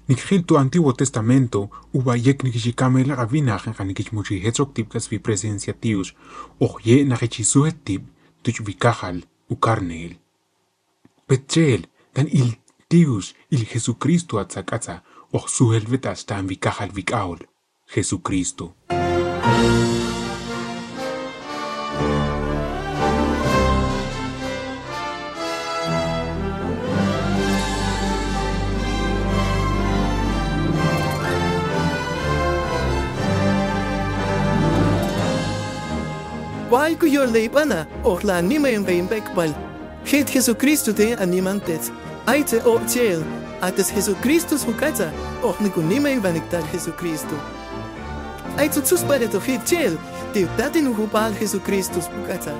Nikjil tu Antiguo Testamento, ubayek nikixikame la gavinajen kanikixmuchi hetzoktipkas vi presencia tius, oye nakechisuetip, tuchvikajal, ukarneel. Petchel, tan il tius, il Jesucristo atzakatza, suhelvetas tan vikajal vikaol, Jesucristo. Why could your leibana or la anima en vein bekbal? Het Jesucristo te animantes. Aite o tiel. Ates Jesucristus hukata. Och nikunima en vanictal Jesucristo. Aite sus pareto het tiel. Te tatin hupal Jesucristus hukata.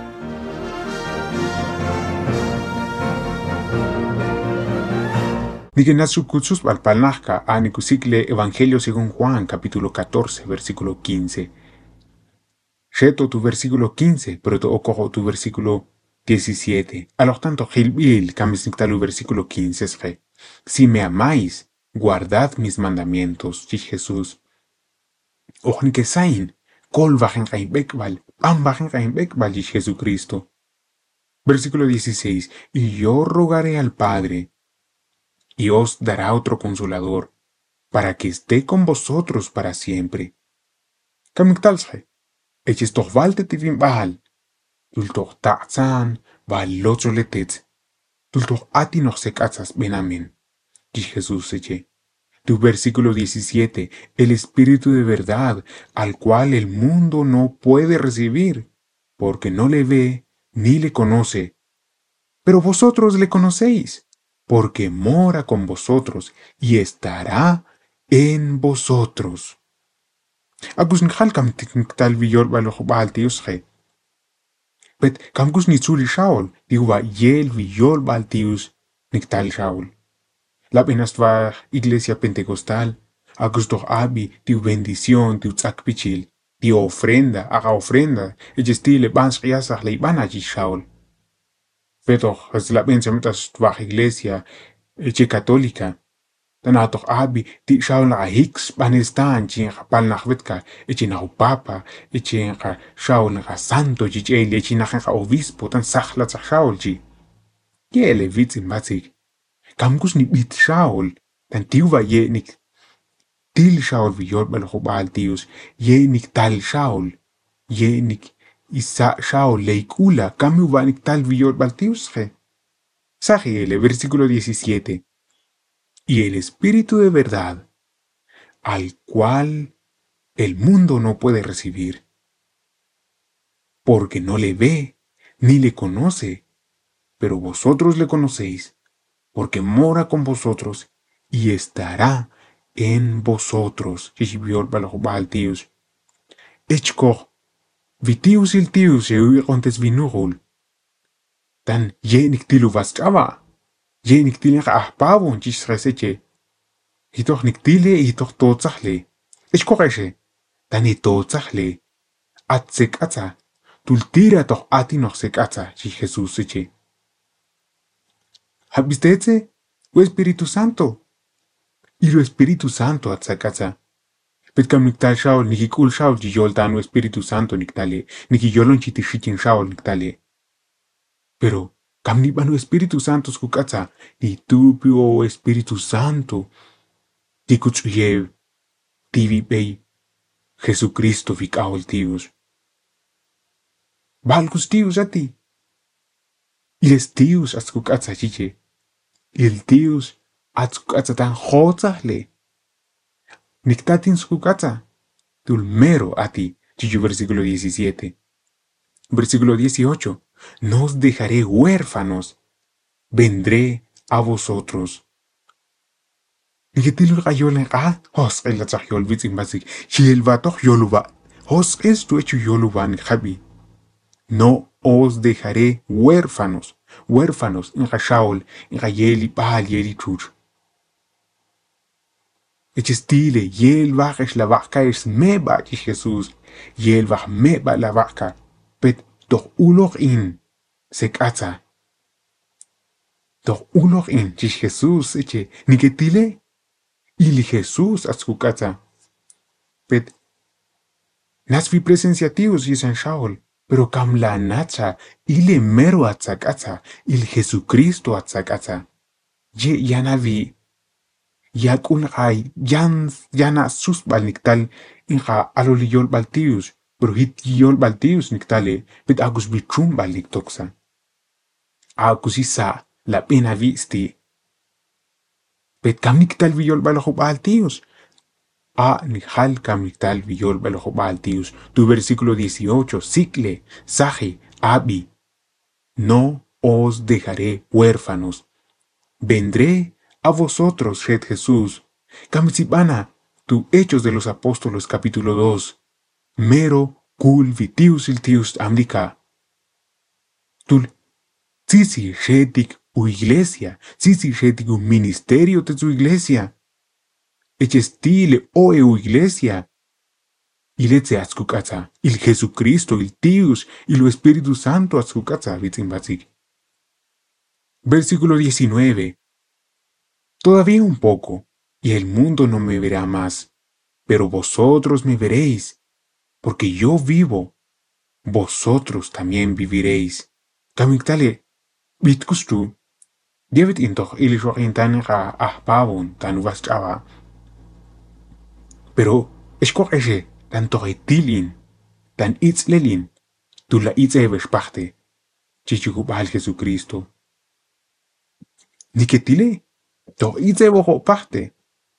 Nigenasu kutsus balpalnajka a nikusikle Evangelio según Juan, capítulo 14, versículo 15. Sheto tu versículo 15, pero to ocojo tu versículo 17. A lo tanto, Gilbil, camisnictalu versículo 15 es fe. Si me amáis, guardad mis mandamientos, dice Jesús. Ojen que sain, kol bajen bekbal, am bajen bekbal, dice Jesucristo. Versículo 16. Y yo rogaré al Padre, y os dará otro consolador, para que esté con vosotros para siempre. Kamiktalshe. Eches toch valte tivim bahal. Dul toch ta'zan, bahal lotso letets. Dul toch ati noch sekatzas benamen. Dice Jesús eche. Tu versículo 17. El Espíritu de verdad, al cual el mundo no puede recibir, porque no le ve ni le conoce. Pero vosotros le conocéis, porque mora con vosotros y estará en vosotros. Agus nkhal kam tiktal viyol baloch baltius he. Bet kam gus nitzuli shaul, diwa yel viyol baltius niktal shaul. La penastva iglesia pentecostal, agus doch abi tiu bendición, tiu tzakpichil, tiu ofrenda, aga ofrenda, estile bans riasach le ibanaji shaul. Betoch es la pensametas tva iglesia eche católica. Dan toch abi ti shaul na hicks banestan chin pal nachvetka eche na papa eche na shaul na santo ji eche na obispo tan sachla shaul ji yele vitz in matzig kamgus ni bit shaul tan tiuva ye nik til shaul vi yor bal hobal tius ye nik tal shaul ye nik isa shaul leikula kamu va nik tal vi yor bal tius ge sagiele versículo 17. Y el Espíritu de verdad, al cual el mundo no puede recibir, porque no le ve ni le conoce, pero vosotros le conocéis, porque mora con vosotros y estará en vosotros. Echkoch, vitius il tius eu contes vinugul, tan yenik tilu vaschava. Je niktile ahpavon chisreseche. Hitoch niktile hitoch totzachle. Echkoreshe. Tani totzachle. Atsekatza. Tultira toch ati noch sekatza. Chi Jesús seche. ¿Habistetse? O Espíritu Santo. Y lo Espíritu Santo atzakatza. Petkam niktal shaul nikikul shaul jiyol tanu Espíritu Santo niktale. Nikiyolon chitishikin shaul niktale. Pero Kamnibano Espíritu Santo skukatza, ni tupio Espíritu Santo, tikuchuyev, tivipei, Jesucristo vikaol tius. Valgus tius a ti. Iles tius askukatza chiche. Il tius askukatza tan jotzale. Niktatin skukatza, tulmero a ti, chichu versículo 17. Versículo 18. No os dejaré huérfanos, vendré a vosotros. Nigetil rayol hos el tzachol vitzin basik, shielva toch yoluva, hos esto hecho yoluva ni jabi. No os dejaré huérfanos, en Rashaol, en Rayeli, Baal, Yeli Chuch. Echestile, yelva es la vaca es meba, y Jesús, yelva meba la vaca, pet doch uloch in, se katza. Doch uloch in, y Jesús, eche, nigetile, ili Jesús atzkukatza. Pet nasvi presenciativos y San Shaul, pero kam la nacha ile mero atzakatza, il Jesucristo atzakatza. Ye yanavi yakun hay yana sus balniktal inja aloliyol baltius, pero hit yol baltius niktale, pet agus bichum balniktoxa. Agus isa la pena visti. Pet kam niktal viyol balojo baltius. Nijal kam niktal viyol balojo baltius. Tu versículo 18, Sikle, Saje, Abi. No os dejaré huérfanos. Vendré a vosotros, Red Jesús. Kamitsibana, tu Hechos de los Apóstoles, capítulo 2. Mero kul vitius iltius amdika. Tul, sisi redik u iglesia, sisi redik u ministerio de su iglesia. Echestile o eu iglesia. Iletze atzkukatza, il Jesucristo, il Tius, y lo Espíritu Santo atzkukatza, vitzimbatzik. Versículo 19. Todavía un poco, y el mundo no me verá más, pero vosotros me veréis, porque yo vivo, vosotros también viviréis. Kamiktale, bitkustu, David intoch ilishorintan ga ahpabun tan waschawa. Pero escoge tan togetilin, tan itzlelin, tu la itzebesparte, chichukubal Jesucristo. Niketile, to itzebojo parte.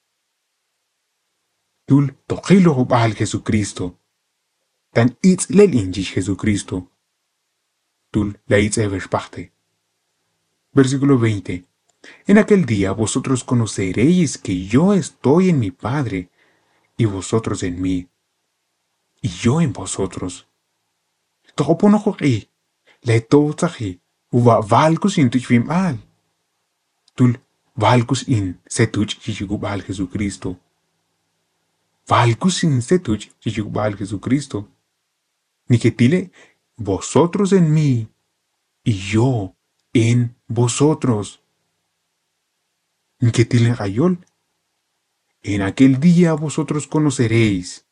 Tul tochilo bal Jesucristo. Tan itzlelin Jesucristo. Tul la itzebesparte. Versículo 20. En aquel día vosotros conoceréis que yo estoy en mi Padre, y vosotros en mí, y yo en vosotros. Tohoponojoki, le tozaji, uva valkus in tuchvim al. Tul valkus in setuch chichigubal Jesucristo. Valkus in setuch chichigubal Jesucristo. Niketile, vosotros en mí, y yo en vosotros. Niketile rayol. En aquel día vosotros conoceréis,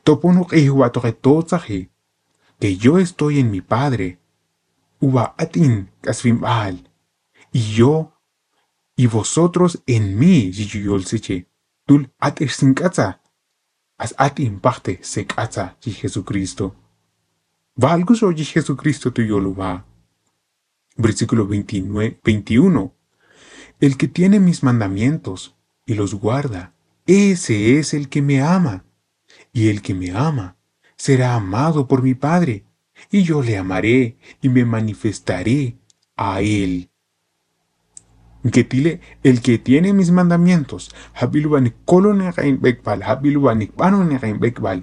que yo estoy en mi Padre, uva atin kasvimal, y yo, y vosotros en mí, tul atesinkatza, as atin parte sekatza, Jesucristo. Valgus o Jesucristo tu yoluba. Versículo 21. El que tiene mis mandamientos y los guarda, ese es el que me ama, y el que me ama será amado por mi Padre, y yo le amaré y me manifestaré a él. Ketile, el que tiene mis mandamientos, habilubanik kolonerein bekbal, habilubanik banonerein bekbal.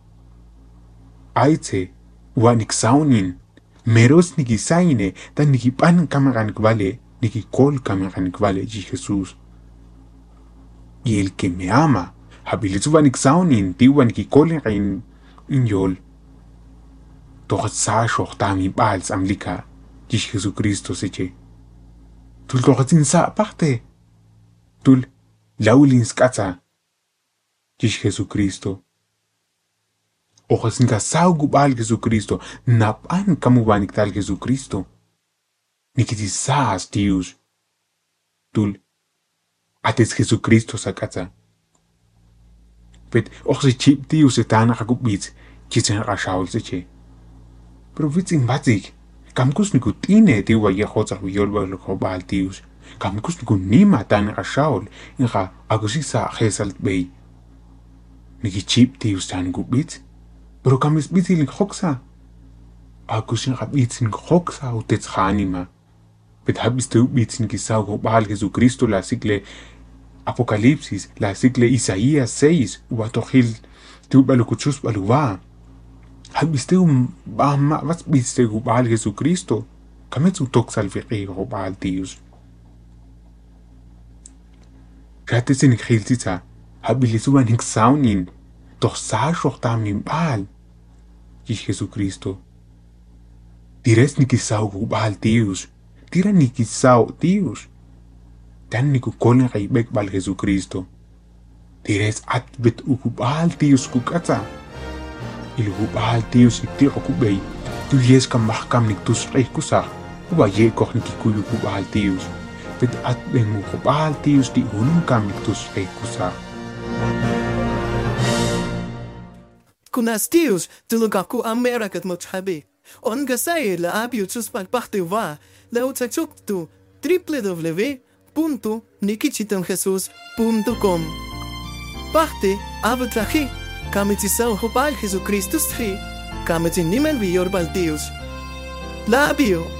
Aitze, wanik saunin, meros nikisaine, tan nikipan kameranik vale, nikikol kameranik vale, Jesús. Y el que me ama, habilizubanik saunin, tiwanik kolerein inyol. Toch saashoch tami bals amlika, Jesucristo seche. Tul tochatzin sa parte. Tul laulins katza, Jesucristo. Ochasin ka saugubal Jesucristo, napan kamubanik tal Jesucristo. Nikitis saas tius. Tul ates Jesucristo sakatza. Pet oxi chip tius etana kakubits, chitsen rashaul seche. Pero vitzin batzik. Kamkus niku tine tiwa yehotzak viyolba lokobal tius. Kamkus niku nima tan rashaul inga agusisa gesalt bay. Niki chip tius tan gubits. Pero kamis bitzil hoksa. Agusin gabitzin hoksa utets hanima. Pet habis tu bitzin kisau gobal Jesucristo la sigle Apocalipsis, la sigle Isaías 6, ubatohil tu balukuchus baluva. Habisteu was bisteu bal Jesucristo. Kametsu toksal fiqo bal tius. Ratesin khiltita habilisuban hiksaunin. Doch saashoch tamin bal. Jesucristo. Tires nikisau bal tius. Tira nikisau tius. Dan niku kolen bek bal Jesucristo. Tires atbet ukubal tius kukata. Ilubal tius itir okubay. Tuyes kam mahkam nik tusrey kusa. Uba ye koch nikikuy ukubal tius. Bet atben ukubal tius di hunum kam nik tusrey kusa. Kunas tius tulugaku Amerikat mochabi. On gasay la abiutus palpachtiwa la utachuktu www.nikichitonjesus.com. Parte abatraji kamitisau hopal Jesucristo tri kamitin nimen vior baltius. Labio